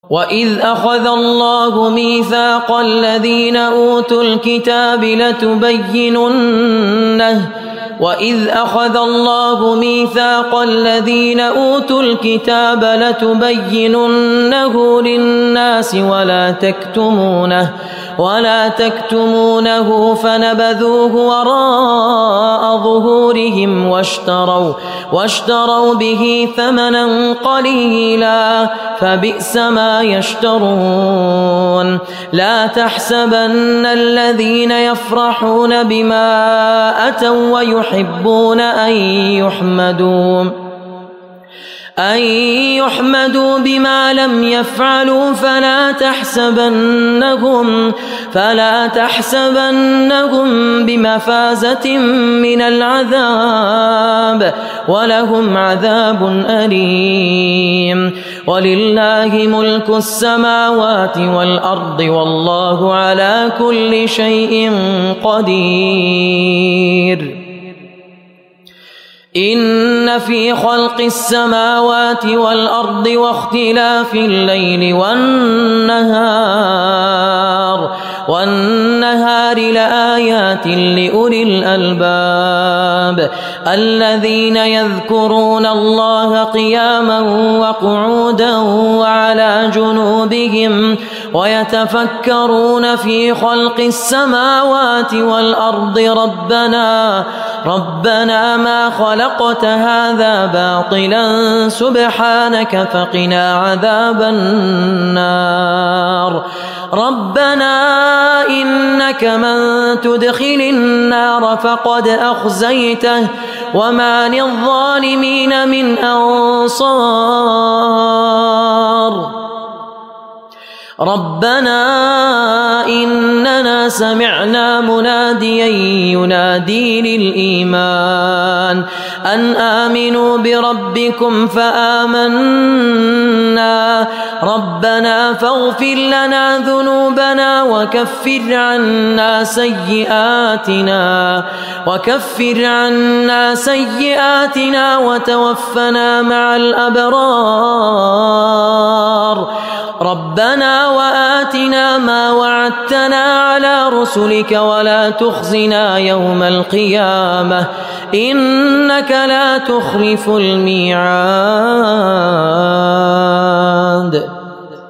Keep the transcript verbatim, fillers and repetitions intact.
وَإِذْ أَخَذَ اللَّهُ مِيثَاقَ الَّذِينَ أُوتُوا الْكِتَابَ لَتُبَيِّنُنَّهُ وَإِذْ أَخَذَ اللَّهُ مِيثَاقَ الَّذِينَ أُوتُوا الْكِتَابَ لَتُبَيِّنُنَّهُ لِلنَّاسِ وَلَا تَكْتُمُونَهُ وَلَا تَكْتُمُونَهُ فَنَبَذُوهُ وَرَاءَ ظُهُورِهِمْ وَاشْتَرَوْا وَاشْتَرَوْا بِهِ ثَمَنًا قَلِيلًا فَبِئْسَ مَا يَشْتَرُونَ لَا تَحْسَبَنَّ الَّذِينَ يَفْرَحُونَ بِمَا أَتَوا وَيُحِبُّونَ أَن يُحْمَدُوا أن يحمدوا بما لم يفعلوا فلا تحسبنهم فلا تحسبنهم بمفازة من العذاب ولهم عذاب أليم ولله ملك السماوات والأرض والله على كل شيء قدير إن في خلق السماوات والأرض واختلاف الليل والنهار والنهار لآيات لأولي الألباب الذين يذكرون الله قياما وقعودا وعلى جنوبهم ويتفكرون في خلق السماوات والأرض ربنا ربنا ما خلقت هذا باطلا سبحانك فقنا عذاب النار ربنا إنك من تدخل النار فقد أخزيته وما للظالمين من أنصار ربنا إننا سمعنا مناديا ينادي للإيمان أن آمنوا بربكم فآمنا ربنا فاغفر لنا ذنوبنا وكفر عنا سيئاتنا وكفر عنا سيئاتنا وتوفنا مع الأبرار ربنا وآتنا ما وعدتنا على رسلك ولا تخزنا يوم القيامة إنك لا تخلف الميعاد